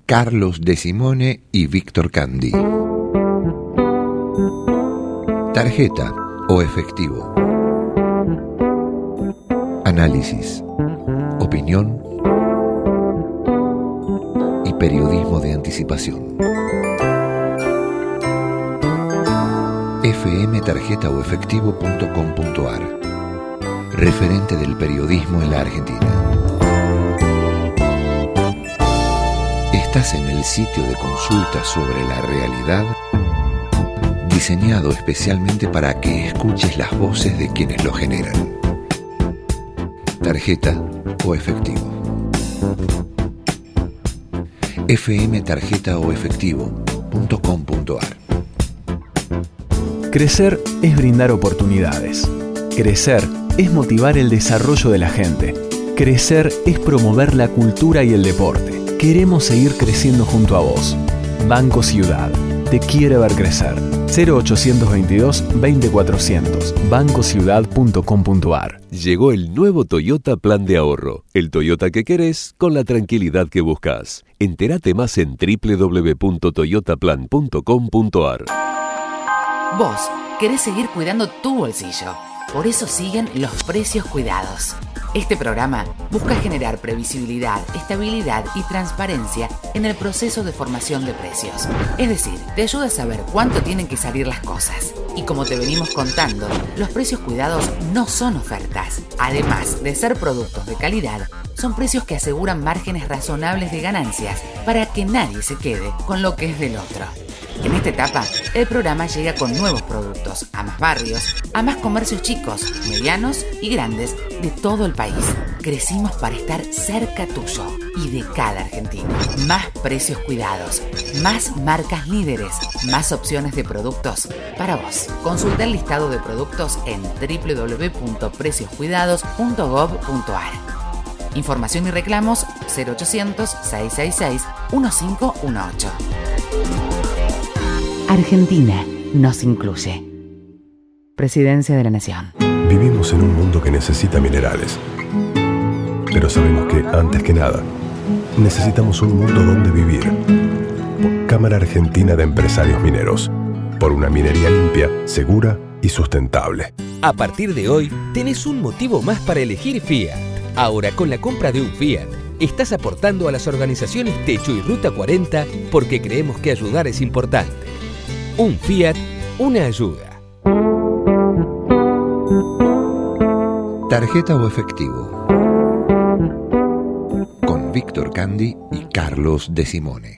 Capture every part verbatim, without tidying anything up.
Carlos De Simone y Víctor Candy. Tarjeta o efectivo. Análisis, opinión y periodismo de anticipación. f m tarjeta o efectivo punto com punto a r. Referente del periodismo en la Argentina. Estás en el sitio de consulta sobre la realidad, diseñado especialmente para que escuches las voces de quienes lo generan. Tarjeta o efectivo. f m tarjeta o efectivo punto com punto a r. Crecer es brindar oportunidades. Crecer es motivar el desarrollo de la gente. Crecer es promover la cultura y el deporte. Queremos seguir creciendo junto a vos. Banco Ciudad. Te quiere ver crecer. cero ochocientos veintidós veinte cuatrocientos. banco ciudad punto com punto a r. Llegó el nuevo Toyota Plan de Ahorro. El Toyota que querés con la tranquilidad que buscas. Entérate más en doble u doble u doble u punto toyota plan punto com punto a r. Vos querés seguir cuidando tu bolsillo. Por eso siguen los precios cuidados. Este programa busca generar previsibilidad, estabilidad y transparencia en el proceso de formación de precios. Es decir, te ayuda a saber cuánto tienen que salir las cosas. Y como te venimos contando, los precios cuidados no son ofertas. Además de ser productos de calidad, son precios que aseguran márgenes razonables de ganancias para que nadie se quede con lo que es del otro. En esta etapa, el programa llega con nuevos productos a más barrios, a más comercios chicos, medianos y grandes de todo el país. Crecimos para estar cerca tuyo y de cada argentino. Más precios cuidados, más marcas líderes, más opciones de productos para vos. Consulta el listado de productos en doble u doble u doble u punto precios cuidados punto gob punto a r. Información y reclamos cero ochocientos, seiscientos sesenta y seis, quince dieciocho. Argentina nos incluye. Presidencia de la Nación. Vivimos en un mundo que necesita minerales. Pero sabemos que, antes que nada, necesitamos un mundo donde vivir. Cámara Argentina de Empresarios Mineros. Por una minería limpia, segura y sustentable. A partir de hoy, tenés un motivo más para elegir Fiat. Ahora, con la compra de un Fiat, estás aportando a las organizaciones Techo y Ruta cuarenta porque creemos que ayudar es importante. Un Fiat, una ayuda. Tarjeta o efectivo. Con Víctor Candy y Carlos De Simone.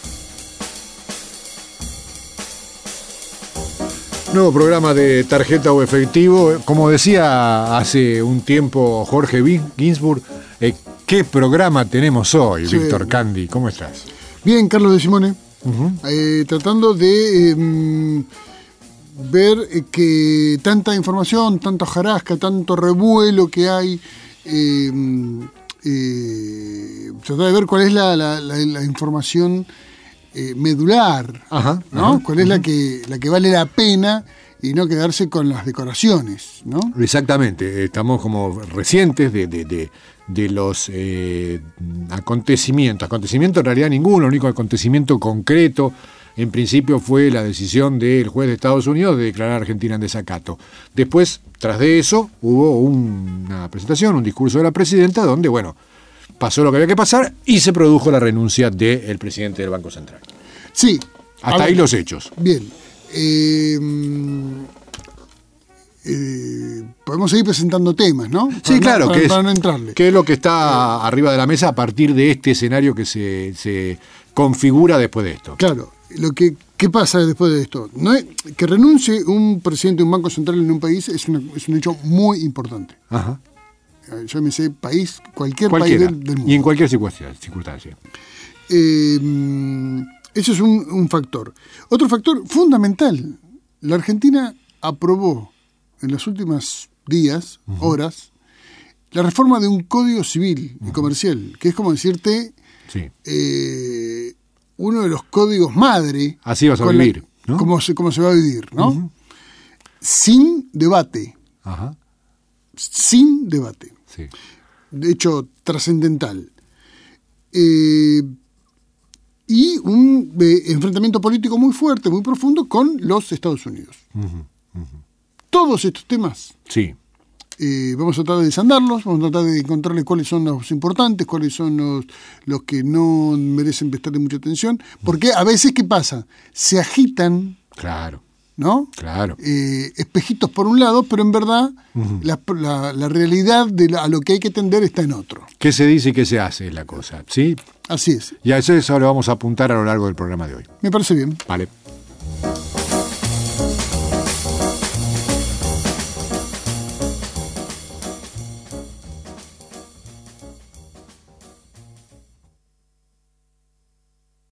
Nuevo programa de Tarjeta o Efectivo. Como decía hace un tiempo Jorge Ginsburg, eh, ¿qué programa tenemos hoy, sí. Víctor Candy? ¿Cómo estás? Bien, Carlos De Simone. Uh-huh. Eh, tratando de eh, ver eh, que tanta información, tanto jarasca, tanto revuelo que hay, eh, eh, tratar de ver cuál es la, la, la, la información eh, medular, ajá, ¿no? Ajá, cuál es uh-huh. la que la que vale la pena y no quedarse con las decoraciones, ¿no? Exactamente, estamos como recientes de, de, de, de los eh, acontecimientos. Acontecimiento en realidad ninguno, el único acontecimiento concreto en principio fue la decisión del juez de Estados Unidos de declarar a Argentina en desacato. Después, tras de eso, hubo una presentación, un discurso de la presidenta donde, bueno, pasó lo que había que pasar y se produjo la renuncia del presidente del Banco Central. Sí. Hasta ahí los hechos. Bien. Eh, eh, podemos seguir presentando temas, ¿no? Sí, para claro, no, que, para, es, para no entrarle. que es lo que está eh, arriba de la mesa a partir de este escenario que se, se configura después de esto. Claro, lo que ¿qué pasa después de esto? No es, que renuncie un presidente de un banco central en un país es, una, es un hecho muy importante. Ajá. Yo me sé país, cualquier Cualquiera, país del, del mundo. Y en cualquier circunstancia. Eh, Eso es un, un factor. Otro factor fundamental. La Argentina aprobó en los últimos días, uh-huh. horas, la reforma de un código civil y comercial, que es como decirte sí. eh, uno de los códigos madre. Así vas a vivir, la, ¿no? Cómo se, cómo se va a vivir, ¿no? Uh-huh. Sin debate. Ajá. Sin debate. Sí. De hecho, trascendental. Eh... y un eh, enfrentamiento político muy fuerte, muy profundo con los Estados Unidos. Uh-huh, uh-huh. Todos estos temas sí. eh, vamos a tratar de desandarlos, vamos a tratar de encontrarle cuáles son los importantes, cuáles son los, los que no merecen prestarle mucha atención, porque a veces, ¿qué pasa? Se agitan, claro, ¿no? Claro. Eh, espejitos por un lado, pero en verdad uh-huh. la, la, la realidad de la, a lo que hay que tender está en otro. ¿Qué se dice y qué se hace es la cosa? ¿Sí? Así es. Y a eso, eso lo vamos a apuntar a lo largo del programa de hoy. Me parece bien. Vale.